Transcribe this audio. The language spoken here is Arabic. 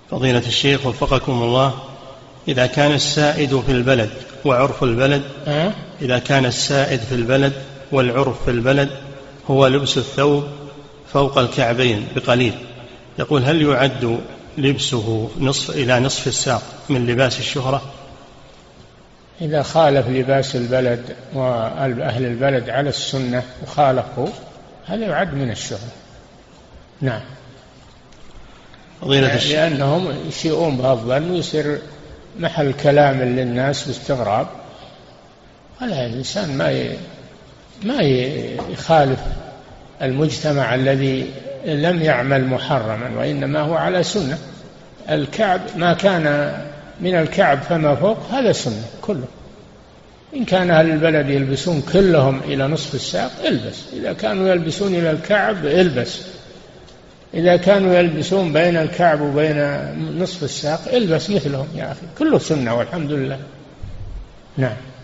فضيلة الشيخ وفقكم الله، إذا كان السائد في البلد وعرف البلد إذا كان السائد في البلد والعرف في البلد هو لبس الثوب فوق الكعبين بقليل، يقول هل يعد لبسه إلى نصف الساق من لباس الشهرة؟ إذا خالف لباس البلد وأهل البلد على السنة وخالفوا هذا يعد من الشهرة. نعم، لأنهم يشيئون بهالظن ويصير محل كلام للناس باستغراب. ولا الإنسان ما يخالف المجتمع الذي لم يعمل محرما، وإنما هو على سنة. الكعب ما كان من الكعب فما فوق هذا سنة كله. إن كان أهل البلد يلبسون كلهم إلى نصف الساق البس، إذا كانوا يلبسون إلى الكعب البس، إذا كانوا يلبسون بين الكعب وبين نصف الساق البس مثلهم يا أخي، كله سنة والحمد لله. نعم.